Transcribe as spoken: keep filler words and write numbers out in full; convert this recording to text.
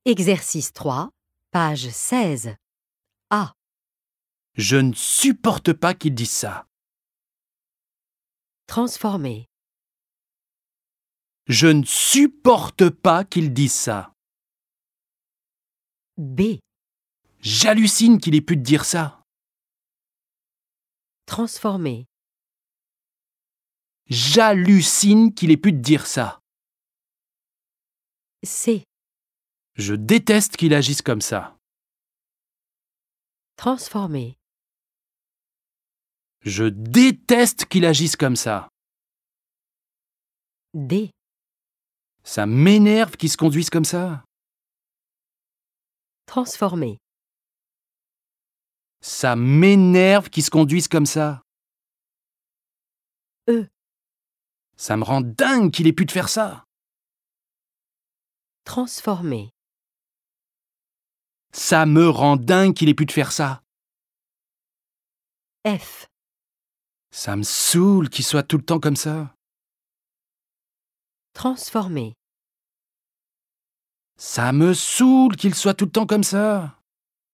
Exercice trois, page seize. A. Je ne supporte pas qu'ils disent ça. Transformer. Je ne supporte pas qu'ils disent ça. B. J'hallucine qu'il ait pu te dire ça. Transformer. J'hallucine qu'il ait pu te dire ça. C. Je déteste qu'il agisse comme ça. Transformer. Je déteste qu'il agisse comme ça. D. Ça m'énerve qu'il se conduise comme ça. Transformer. Ça m'énerve qu'il se conduise comme ça. E. Ça me rend dingue qu'il ait pu te faire ça. Transformer. Ça me rend dingue qu'il ait pu te faire ça. F. Ça me saoule qu'il soit tout le temps comme ça. Transformer. Ça me saoule qu'il soit tout le temps comme ça.